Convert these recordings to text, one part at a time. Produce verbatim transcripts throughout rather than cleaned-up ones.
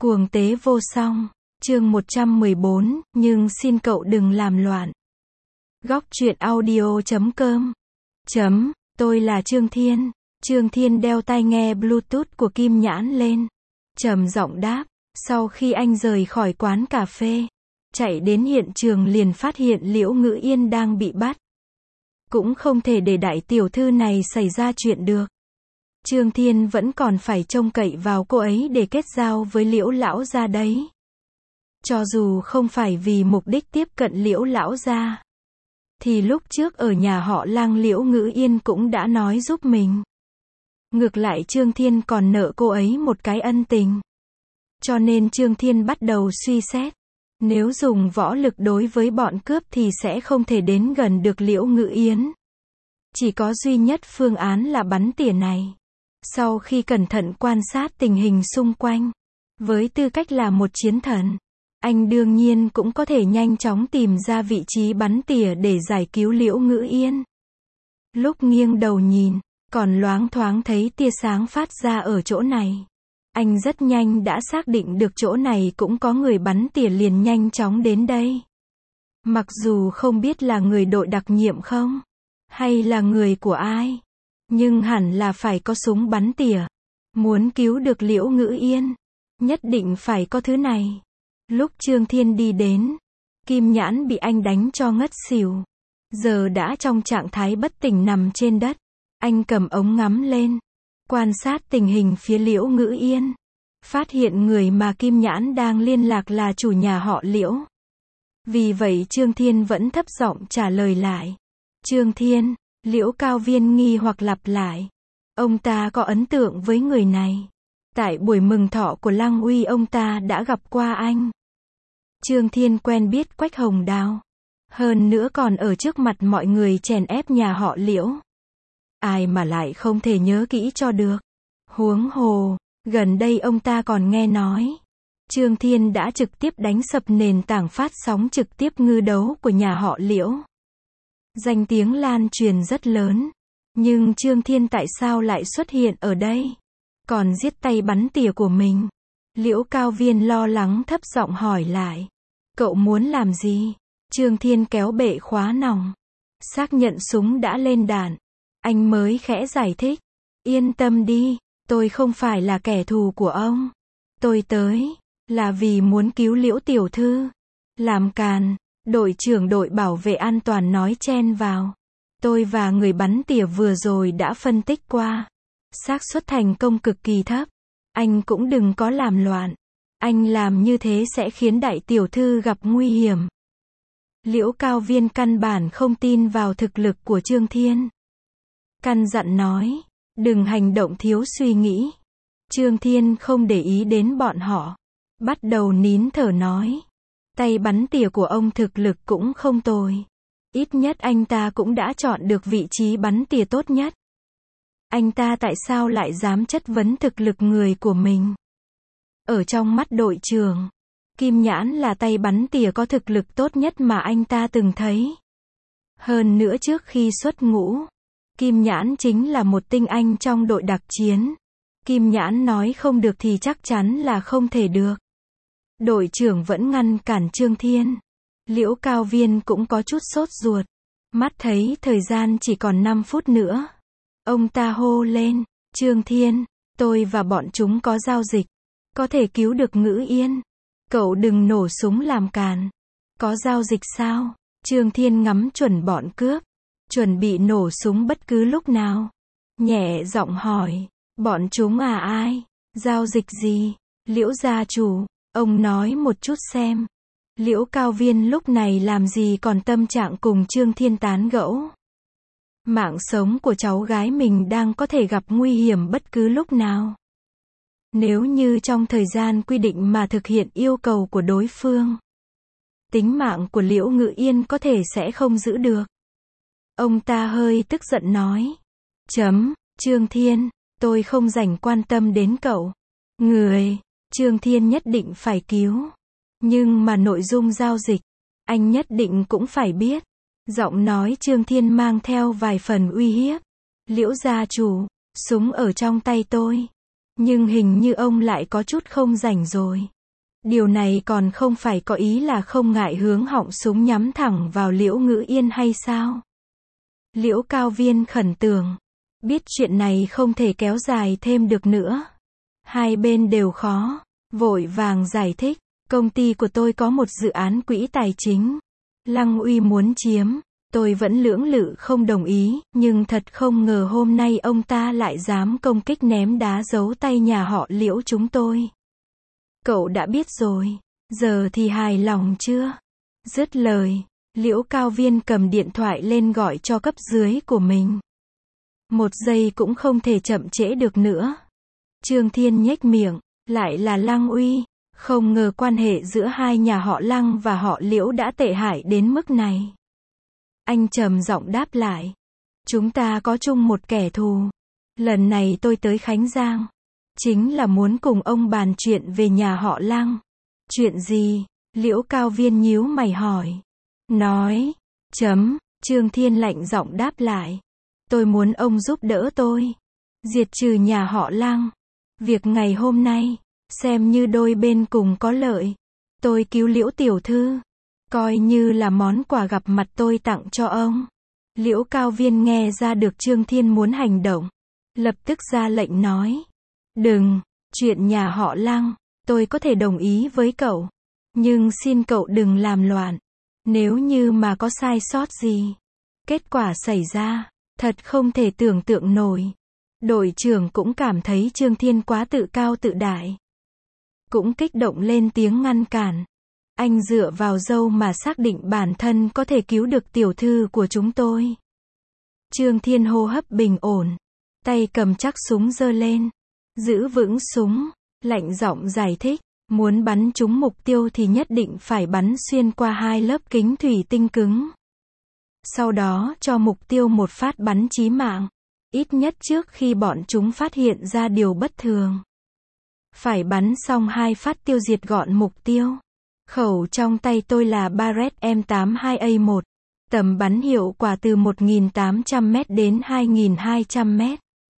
Cuồng tế vô song, chương một trăm mười bốn, nhưng xin cậu đừng làm loạn. Góc truyện audio chấm com chấm, tôi là Trương Thiên. Trương Thiên đeo tai nghe Bluetooth của Kim Nhãn lên, trầm giọng đáp, sau khi anh rời khỏi quán cà phê, chạy đến hiện trường liền phát hiện Liễu Ngữ Yên đang bị bắt. Cũng không thể để đại tiểu thư này xảy ra chuyện được. Trương Thiên vẫn còn phải trông cậy vào cô ấy để kết giao với Liễu lão gia đấy. Cho dù không phải vì mục đích tiếp cận Liễu lão gia, thì lúc trước ở nhà họ Lang Liễu Ngữ Yên cũng đã nói giúp mình. Ngược lại Trương Thiên còn nợ cô ấy một cái ân tình. Cho nên Trương Thiên bắt đầu suy xét, nếu dùng võ lực đối với bọn cướp thì sẽ không thể đến gần được Liễu Ngữ Yên. Chỉ có duy nhất phương án là bắn tỉa này. Sau khi cẩn thận quan sát tình hình xung quanh, với tư cách là một chiến thần, anh đương nhiên cũng có thể nhanh chóng tìm ra vị trí bắn tỉa để giải cứu Liễu Ngữ Yên. Lúc nghiêng đầu nhìn, còn loáng thoáng thấy tia sáng phát ra ở chỗ này. Anh rất nhanh đã xác định được chỗ này cũng có người bắn tỉa liền nhanh chóng đến đây. Mặc dù không biết là người đội đặc nhiệm không, hay là người của ai, nhưng hẳn là phải có súng bắn tỉa. Muốn cứu được Liễu Ngữ Yên, nhất định phải có thứ này. Lúc Trương Thiên đi đến, Kim Nhãn bị anh đánh cho ngất xỉu. Giờ đã trong trạng thái bất tỉnh nằm trên đất. Anh cầm ống ngắm lên, quan sát tình hình phía Liễu Ngữ Yên. Phát hiện người mà Kim Nhãn đang liên lạc là chủ nhà họ Liễu. Vì vậy Trương Thiên vẫn thấp giọng trả lời lại. Trương Thiên, Liễu Cao Viên nghi hoặc lặp lại. Ông ta có ấn tượng với người này. Tại buổi mừng thọ của Lăng Uy ông ta đã gặp qua anh. Trương Thiên quen biết Quách Hồng Đào. Hơn nữa còn ở trước mặt mọi người chèn ép nhà họ Liễu. Ai mà lại không thể nhớ kỹ cho được. Huống hồ, gần đây ông ta còn nghe nói. Trương Thiên đã trực tiếp đánh sập nền tảng phát sóng trực tiếp ngư đấu của nhà họ Liễu. Danh tiếng lan truyền rất lớn. Nhưng Trương Thiên tại sao lại xuất hiện ở đây? Còn giết tay bắn tỉa của mình? Liễu Cao Viên lo lắng thấp giọng hỏi lại. Cậu muốn làm gì? Trương Thiên kéo bệ khóa nòng. Xác nhận súng đã lên đạn. Anh mới khẽ giải thích. Yên tâm đi, tôi không phải là kẻ thù của ông. Tôi tới, là vì muốn cứu Liễu tiểu thư. Làm càn, đội trưởng đội bảo vệ an toàn nói chen vào. Tôi và người bắn tỉa vừa rồi đã phân tích qua. Xác suất thành công cực kỳ thấp. Anh cũng đừng có làm loạn. Anh làm như thế sẽ khiến đại tiểu thư gặp nguy hiểm. Liễu Cao Viên căn bản không tin vào thực lực của Trương Thiên. Căn dặn nói, đừng hành động thiếu suy nghĩ. Trương Thiên không để ý đến bọn họ. Bắt đầu nín thở nói. Tay bắn tỉa của ông thực lực cũng không tồi. Ít nhất anh ta cũng đã chọn được vị trí bắn tỉa tốt nhất. Anh ta tại sao lại dám chất vấn thực lực người của mình? Ở trong mắt đội trưởng, Kim Nhãn là tay bắn tỉa có thực lực tốt nhất mà anh ta từng thấy. Hơn nữa trước khi xuất ngũ, Kim Nhãn chính là một tinh anh trong đội đặc chiến. Kim Nhãn nói không được thì chắc chắn là không thể được. Đội trưởng vẫn ngăn cản Trương Thiên. Liễu Cao Viên cũng có chút sốt ruột. Mắt thấy thời gian chỉ còn năm phút nữa. Ông ta hô lên, Trương Thiên, tôi và bọn chúng có giao dịch. Có thể cứu được Ngữ Yên. Cậu đừng nổ súng làm càn. Có giao dịch sao? Trương Thiên ngắm chuẩn bọn cướp. Chuẩn bị nổ súng bất cứ lúc nào. Nhẹ giọng hỏi, bọn chúng à ai? Giao dịch gì? Liễu gia chủ, ông nói một chút xem. Liễu Cao Viên lúc này làm gì còn tâm trạng cùng Trương Thiên tán gẫu. Mạng sống của cháu gái mình đang có thể gặp nguy hiểm bất cứ lúc nào. Nếu như trong thời gian quy định mà thực hiện yêu cầu của đối phương, tính mạng của Liễu Ngữ Yên có thể sẽ không giữ được. Ông ta hơi tức giận nói. Chấm, Trương Thiên, tôi không rảnh quan tâm đến cậu. Người, Trương Thiên nhất định phải cứu. Nhưng mà nội dung giao dịch, anh nhất định cũng phải biết. Giọng nói Trương Thiên mang theo vài phần uy hiếp. Liễu gia chủ, súng ở trong tay tôi. Nhưng hình như ông lại có chút không rảnh rồi. Điều này còn không phải có ý là không ngại hướng họng súng nhắm thẳng vào Liễu Ngữ Yên hay sao? Liễu Cao Viên khẩn tường. Biết chuyện này không thể kéo dài thêm được nữa. Hai bên đều khó. Vội vàng giải thích. Công ty của tôi có một dự án quỹ tài chính. Lăng Uy muốn chiếm. Tôi vẫn lưỡng lự không đồng ý, nhưng thật không ngờ hôm nay ông ta lại dám công kích ném đá giấu tay nhà họ Liễu chúng tôi. Cậu đã biết rồi. Giờ thì hài lòng chưa? Dứt lời, Liễu Cao Viên cầm điện thoại lên gọi cho cấp dưới của mình. Một giây cũng không thể chậm trễ được nữa. Trương Thiên nhếch miệng, lại là Lăng Uy. Không ngờ quan hệ giữa hai nhà họ Lăng và họ Liễu đã tệ hại đến mức này. Anh trầm giọng đáp lại. Chúng ta có chung một kẻ thù. Lần này tôi tới Khánh Giang. Chính là muốn cùng ông bàn chuyện về nhà họ Lăng. Chuyện gì? Liễu Cao Viên nhíu mày hỏi. Nói. Chấm. Trương Thiên lạnh giọng đáp lại. Tôi muốn ông giúp đỡ tôi. Diệt trừ nhà họ Lăng. Việc ngày hôm nay. Xem như đôi bên cùng có lợi. Tôi cứu Liễu tiểu thư. Coi như là món quà gặp mặt tôi tặng cho ông. Liễu Cao Viên nghe ra được Trương Thiên muốn hành động. Lập tức ra lệnh nói. Đừng, chuyện nhà họ Lăng, tôi có thể đồng ý với cậu. Nhưng xin cậu đừng làm loạn. Nếu như mà có sai sót gì. Kết quả xảy ra, thật không thể tưởng tượng nổi. Đội trưởng cũng cảm thấy Trương Thiên quá tự cao tự đại. Cũng kích động lên tiếng ngăn cản. Anh dựa vào dâu mà xác định bản thân có thể cứu được tiểu thư của chúng tôi. Trương Thiên hô hấp bình ổn. Tay cầm chắc súng giơ lên. Giữ vững súng. Lạnh giọng giải thích. Muốn bắn trúng mục tiêu thì nhất định phải bắn xuyên qua hai lớp kính thủy tinh cứng. Sau đó cho mục tiêu một phát bắn chí mạng. Ít nhất trước khi bọn chúng phát hiện ra điều bất thường. Phải bắn xong hai phát tiêu diệt gọn mục tiêu. Khẩu trong tay tôi là Barrett M tám mươi hai A một. Tầm bắn hiệu quả từ một nghìn tám trăm mét đến hai nghìn hai trăm mét.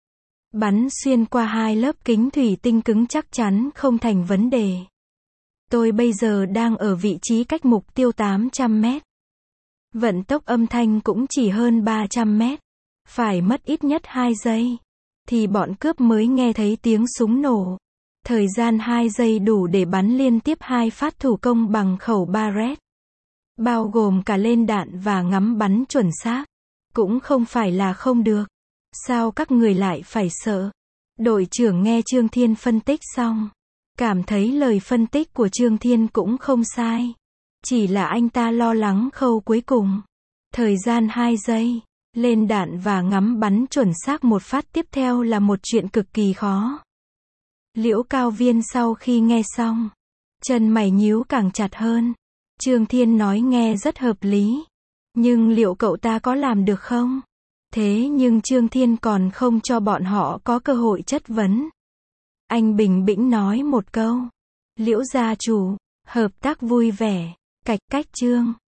Bắn xuyên qua hai lớp kính thủy tinh cứng chắc chắn không thành vấn đề. Tôi bây giờ đang ở vị trí cách mục tiêu tám trăm mét. Vận tốc âm thanh cũng chỉ hơn ba trăm mét. Phải mất ít nhất hai giây. Thì bọn cướp mới nghe thấy tiếng súng nổ. Thời gian hai giây đủ để bắn liên tiếp hai phát thủ công bằng khẩu Barrett. Bao gồm cả lên đạn và ngắm bắn chuẩn xác. Cũng không phải là không được. Sao các người lại phải sợ? Đội trưởng nghe Trương Thiên phân tích xong. Cảm thấy lời phân tích của Trương Thiên cũng không sai. Chỉ là anh ta lo lắng khâu cuối cùng. Thời gian hai giây. Lên đạn và ngắm bắn chuẩn xác một phát tiếp theo là một chuyện cực kỳ khó. Liễu Cao Viên sau khi nghe xong. Chân mày nhíu càng chặt hơn. Trương Thiên nói nghe rất hợp lý. Nhưng liệu cậu ta có làm được không? Thế nhưng Trương Thiên còn không cho bọn họ có cơ hội chất vấn. Anh bình bĩnh nói một câu. Liễu gia chủ, hợp tác vui vẻ, cạch cách Trương.